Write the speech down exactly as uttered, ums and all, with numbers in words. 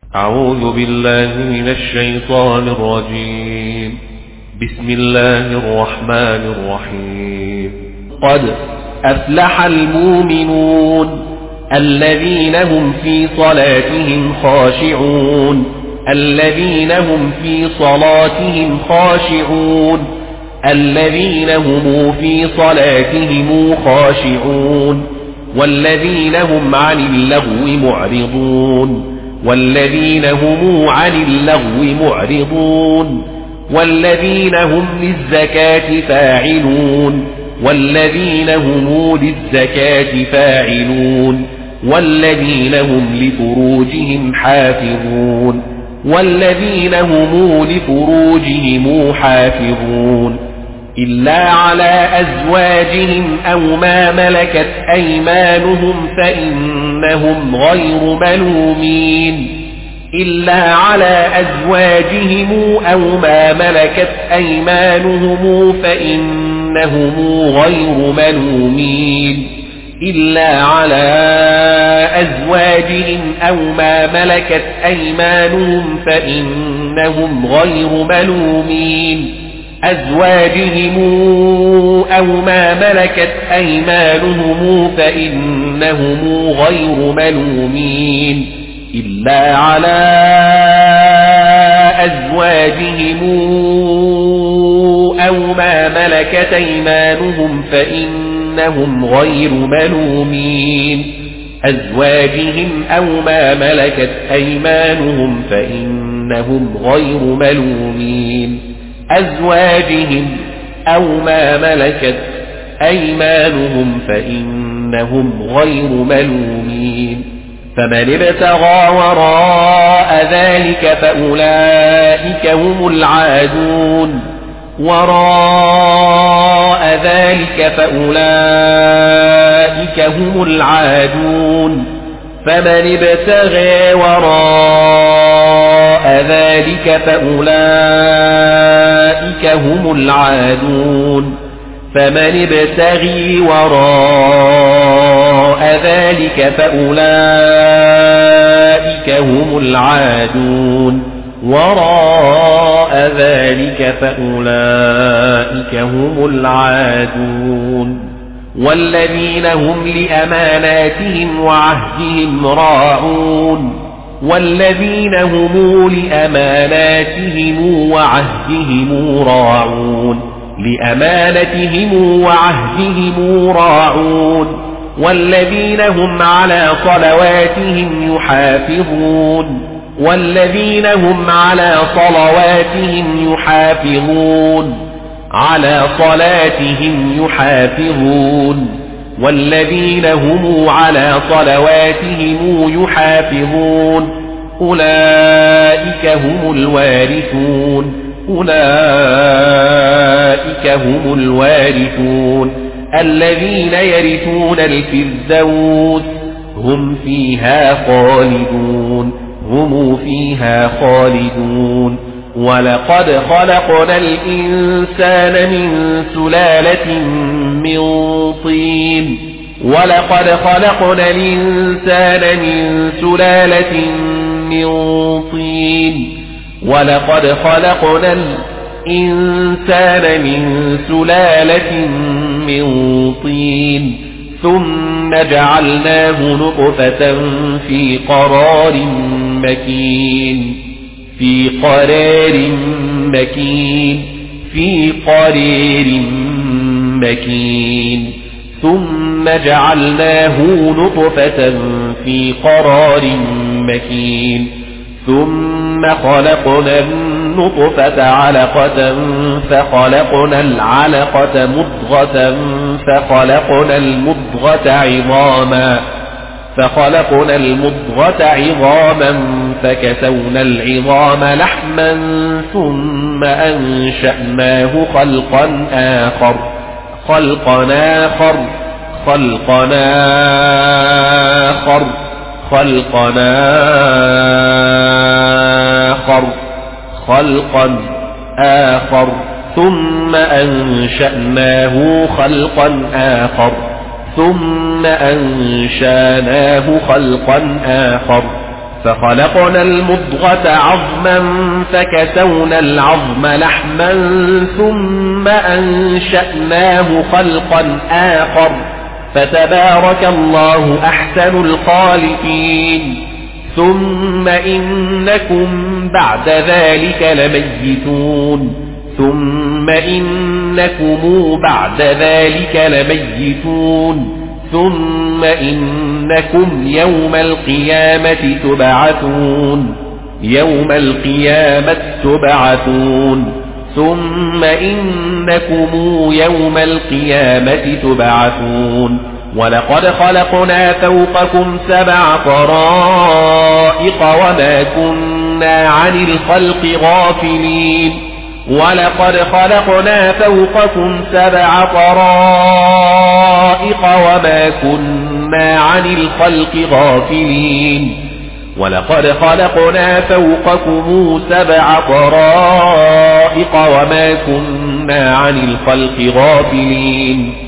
أعوذ بالله من الشيطان الرجيم. بسم الله الرحمن الرحيم. قد أفلح المؤمنون الذين هم في صلاتهم خاشعون الذين هم في صلاتهم خاشعون الذين هم في صلاتهم خاشعون والذين هم عن اللغو معرضون والذين هم عن اللغو معرضون والذين هم للزكاة فاعلون والذين هم للزكاة فاعلون والذين هم لفروجهم حافظون والذين هم لفروجهم حافظون إلا على أزواجهم أو ما ملكت أيمانهم فإنهم غير ملومين إلا على أزواجهم أو ما ملكت أيمانهم فإنهم غير ملومين إلا على أزواجهم أو ما ملكت أيمانهم فإنهم غير ملومين أزواجهم أو ما ملكت أيمانهم فإنهم غير ملومين إلا على أزواجهم أو ما ملكت أيمانهم فإنهم غير ملومين أزواجهم أو ما ملكت أيمانهم فإنهم غير ملومين أزواجهم أو ما ملكت أيمانهم فإنهم غير ملومين فمن ابتغى وراء ذلك فأولئك هم العادون وراء ذلك فأولئك هم العادون فمن ابتغى وراء ذلك فأولئك هم العادون فمن ابتغي وراء ذلك فأولئك هم العادون وراء ذلك فأولئك هم العادون والذين هم لأماناتهم وعهدهم راعون والذين هم لأماناتهم وعهدهم راعون لأمانتهم وعهدهم راعون والذين هم على صلواتهم يحافظون والذين هم على صلواتهم يحافظون على صلاتهم يحافظون والذين هم على صلواتهم يحافظون أولئك هم الوارثون أولئك هم الوارثون الذين يرثون الفردوس هم فيها خالدون هم فيها خالدون ولقد خلقنا الإنسان من سلالة من طين ولقد خلقنا الإنسان من سلالة من طين ولقد خلقنا الإنسان من سلالة من طين ثم جعلناه نطفة في قرار مكين في قرار مكين في قرار مكين ثم جعلناه نطفة في قرار مكين ثم خلقنا النطفة علقة فخلقنا العلقة مضغة فخلقنا المضغة عظاما فخلقنا المضغة عظاما فكسونا العظام لحما ثم أنشأناه خلقا آخر خلقا آخر خلقا آخر خلقا آخر خلقا آخر ثم أنشأناه خلقا آخر ثم أنشأناه خلقا آخر فخلقنا المضغة عظما فكسونا العظم لحما ثم أنشأناه خلقا آخر فتبارك الله أحسن الخالقين ثم إنكم بعد ذلك لميتون ثم إنكم بعد ذلك لميتون ثم إنكم يوم القيامة تبعثون يوم القيامة تبعثون ثم إنكم يوم القيامة تبعثون ولقد خلقنا فوقكم سبع طرائق وما كنا عن الخلق غافلين ولقد خلقنا فوقكم سبع طرائق وما كنا عن الخلق غافلين ولقد خلقنا فوقكم سبع طرائق وما كنا عن الخلق غافلين